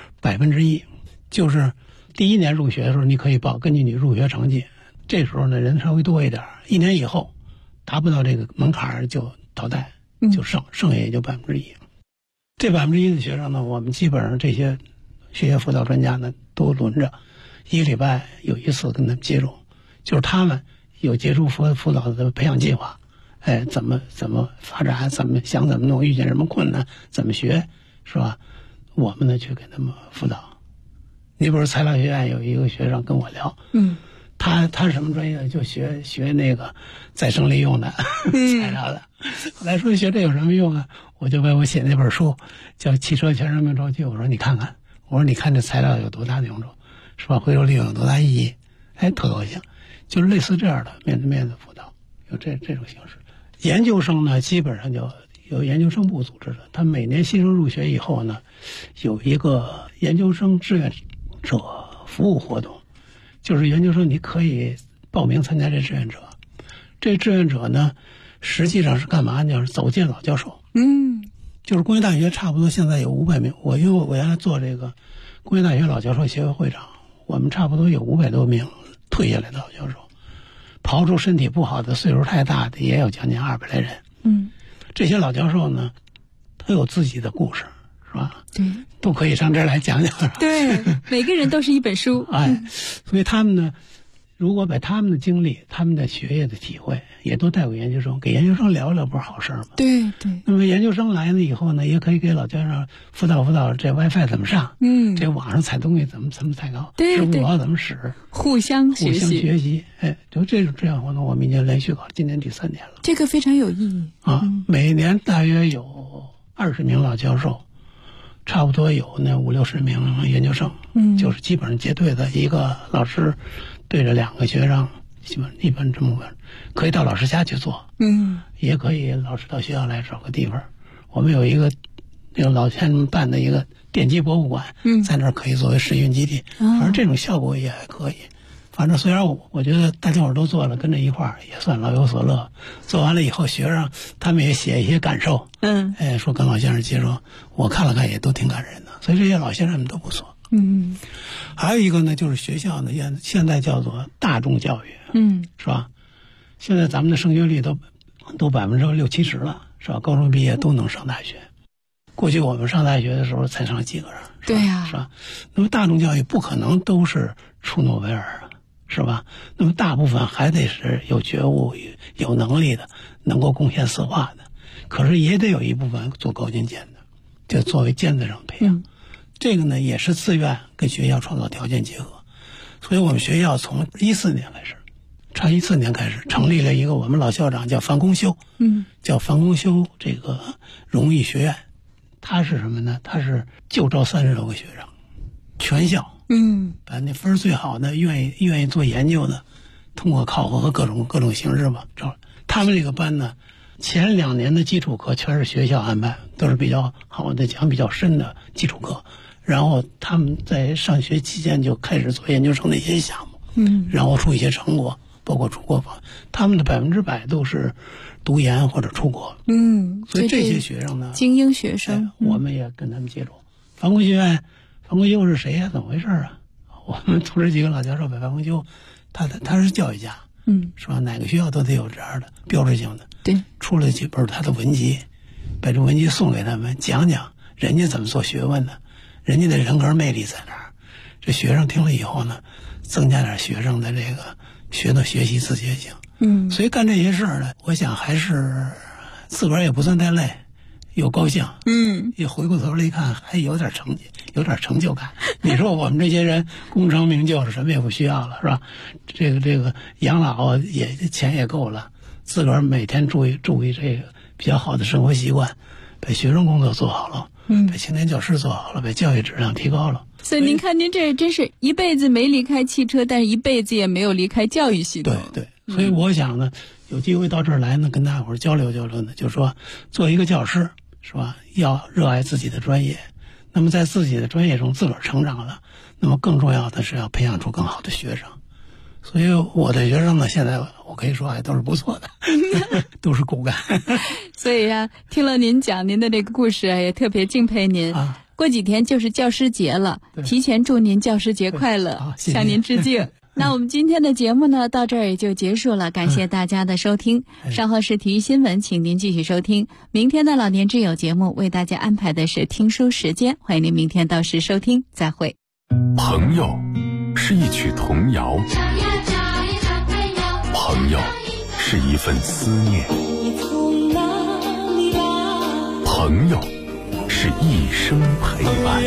1%，就是第1年入学的时候你可以报，根据你入学成绩，这时候呢人稍微多一点，1年以后达不到这个门槛就淘汰，就剩下也就1%。这1%的学生呢，我们基本上这些学业辅导专家呢都轮着1个礼拜有一次跟他们接触，就是他们有杰出辅导的培养计划。怎么发展，怎么弄，遇见什么困难怎么学，是吧？我们呢去给他们辅导。你比如材料学院有一个学生跟我聊，他是什么专业？就学那个再生利用的材料的。后来说学这有什么用啊？我就为我写那本书叫《汽车全生命周期》，我说你看看，我说你看这材料有多大的用处，是吧？回收利用有多大意义？特高兴。就是类似这样的面对面的辅导，有这种形式。研究生呢，基本上就由研究生部组织的。他每年新生入学以后呢，有一个研究生志愿者服务活动，就是研究生你可以报名参加这志愿者。这志愿者呢，实际上是干嘛呢？就是走见老教授。 就是工业大学差不多现在有500名，因为我原来做这个工业大学老教授协会会长，我们差不多有500多名退下来的老教授，刨出身体不好的、岁数太大的，也有将近200来人。这些老教授呢，都有自己的故事，是吧？ 对， 都可以上这儿来讲讲。 对，每个人都是一本书。 所以他们呢，如果把他们的经历、他们的学业的体会，也都带给研究生，给研究生聊聊，不是好事吗？ 对对。 那么研究生来了以后呢，也可以给老教授辅导这 WiFi 怎么上，这网上采东西怎么采购，支付宝怎么使， 互相学习。就这样活动，我们已经连续搞，今年第3年了。 这个非常有意义啊！每年大约有20名老教授，差不多有那50-60名研究生，就是基本上结对的，一个老师对着2个学生，一般这么问，可以到老师家去做，也可以老师到学校来找个地方。我们有一个那个老先生办的一个电机博物馆，在那儿可以作为实训基地，反正这种效果也还可以。反正虽然我觉得大家伙都做了，跟着一块儿也算老有所乐。做完了以后，学生他们也写一些感受，说跟老先生接触，我看了看也都挺感人的。所以这些老先生们都不错。还有一个呢，就是学校呢，现在叫做大众教育，是吧？现在咱们的升学率都60-70%了，是吧？高中毕业都能上大学。过去我们上大学的时候才上几个人， 对呀， 是吧？那么大众教育不可能都是出诺贝尔啊，是吧？那么大部分还得是有觉悟、有能力的，能够贡献四化的。可是也得有一部分做高精尖的，就作为尖子生培养。这个呢也是自愿跟学校创造条件结合。所以我们学校从14年开始，差14年开始成立了一个我们老校长叫樊公修，叫樊公修这个荣誉学院。他是什么呢？他是就招30多个学生，全校，把那分最好的、愿意做研究的，通过考核和各种形式吧，招。他们这个班呢，前2年的基础课全是学校安排，都是比较好的、讲比较深的基础课。然后他们在上学期间就开始做研究生的一些项目，然后出一些成果，包括出国访，他们的100%都是读研或者出国。所以这些学生呢， 精英学生， 我们也跟他们接触。樊公学院，樊公修是谁呀？怎么回事啊？我们组织几个老教授把樊公修，他是教育家，是吧？哪个学校都得有这样的标志性的。 对， 出了几本他的文集，把这文集送给他们，讲讲人家怎么做学问的，人家的人格魅力在哪儿。这学生听了以后呢，增加点学生的这个学习自觉性。所以干这些事儿呢，我想还是自个儿也不算太累，又高兴。也回过头来一看，还有点成绩，有点成就感。你说我们这些人功成名就了，什么也不需要了，是吧？这个养老钱也够了，自个儿每天注意这个比较好的生活习惯，把学生工作做好了，把青年教师做好了，把教育质量提高了。 所以您看，您这真是一辈子没离开汽车，但是一辈子也没有离开教育系统。 对，所以我想呢，有机会到这儿来呢，跟大伙儿交流交流呢，就是说，做一个教师是吧，要热爱自己的专业，那么在自己的专业中自个儿成长了，那么更重要的是要培养出更好的学生。所以我的学生呢，现在我可以说还都是不错的，都是骨干。 所以啊，听了您讲您的这个故事啊，也特别敬佩您。过几天就是教师节了，提前祝您教师节快乐，向您致敬。那我们今天的节目呢，到这儿也就结束了，感谢大家的收听。稍后是体育新闻，请您继续收听。明天的老年之友节目为大家安排的是听书时间，欢迎您明天到时收听，再会。 朋友是一曲童谣，朋友是一份思念，朋友是一生陪伴。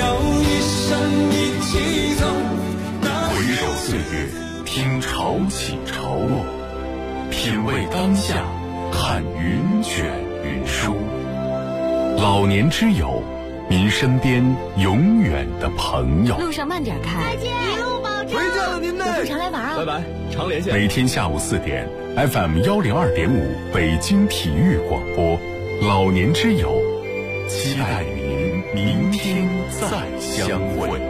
回首岁月，听潮起潮落，品味当下，看云卷云舒。老年之友，您身边永远的朋友。 路上慢点开， 再见，一路保重。 回见了您嘞， 有空常来玩啊！ 拜拜，常连线。 每天下午4点 ，FM 102.5北京体育广播，老年之友，期待您明天再相会。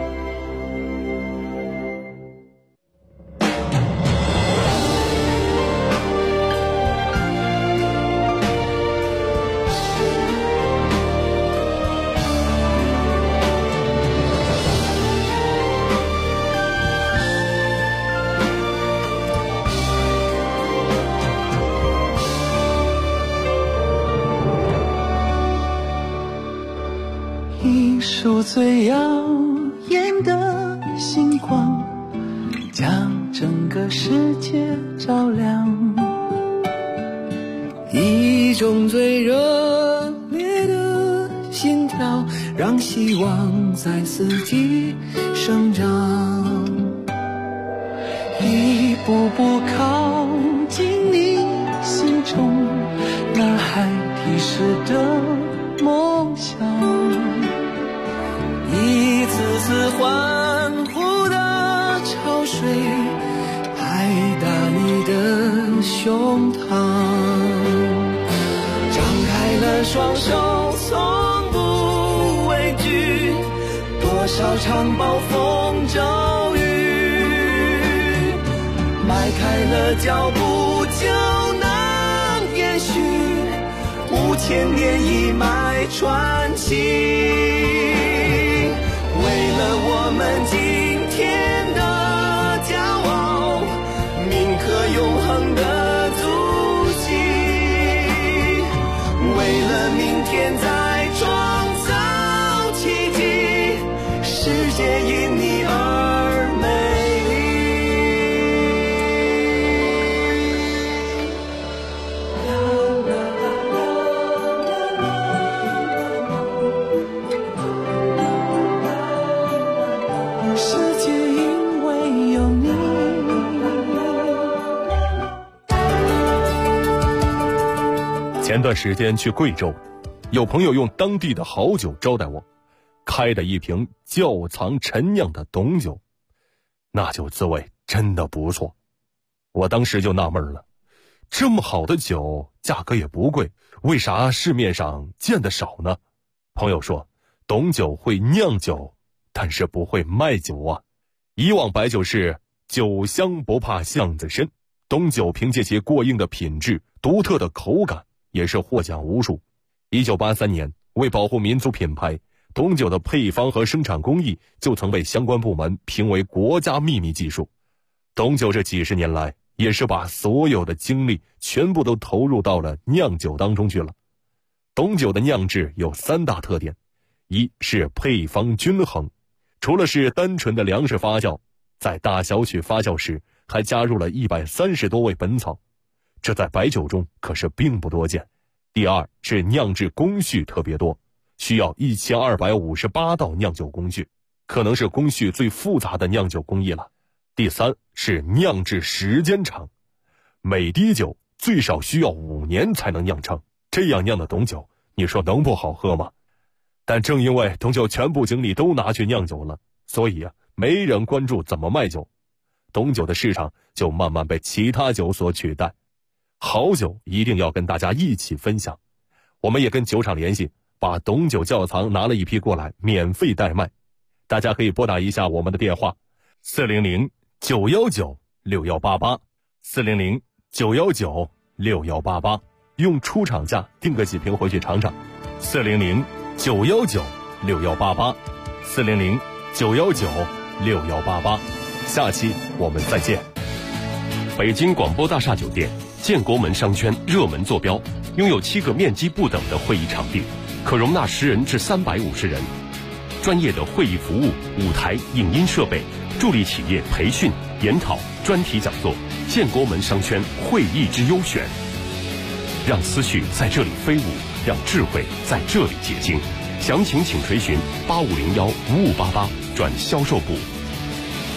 最耀眼的星光，将整个世界照亮。一种最热烈的心跳，让希望在四季生长。一步步靠近你心中那海底时的梦想，一次次欢呼的潮水拍打你的胸膛，张开了双手从不畏惧多少场暴风骤雨，迈开了脚步就能延续5000年一脉传奇。为了我们今天的骄傲，铭刻永恒的足迹，为了明天再创造奇迹，世界因你而美丽。 前段时间去贵州，有朋友用当地的好酒招待我，开的一瓶窖藏陈酿的董酒，那酒滋味真的不错。我当时就纳闷了，这么好的酒价格也不贵，为啥市面上见得少呢？朋友说，董酒会酿酒，但是不会卖酒啊。以往白酒是酒香不怕巷子深，董酒凭借其过硬的品质、独特的口感，也是获奖无数。1983年，为保护民族品牌，董酒的配方和生产工艺就曾被相关部门评为国家秘密技术。董酒这几十年来，也是把所有的精力全部都投入到了酿酒当中去了。董酒的酿制有3大特点，一是配方均衡，除了是单纯的粮食发酵，在大小曲发酵时还加入了130多味本草，这在白酒中可是并不多见。第二是酿制工序特别多，需要1258道酿酒工序，可能是工序最复杂的酿酒工艺了。第三是酿制时间长，每滴酒最少需要5年才能酿成，这样酿的董酒，你说能不好喝吗？但正因为董酒全部精力都拿去酿酒了，所以没人关注怎么卖酒，董酒的市场就慢慢被其他酒所取代。好酒一定要跟大家一起分享，我们也跟酒厂联系，把董酒窖藏拿了一批过来，免费代卖。大家可以拨打一下我们的电话400-919-6188 400-919-6188，用出厂价订个几瓶回去尝尝。400-919-6188 400-919-6188，下期我们再见。 北京广播大厦酒店建国门商圈热门坐标，拥有7个面积不等的会议场地，可容纳10人至350人。专业的会议服务、舞台、影音设备，助力企业培训、研讨、专题讲座。建国门商圈会议之优选，让思绪在这里飞舞，让智慧在这里结晶。详情请垂询8501-5588转销售部。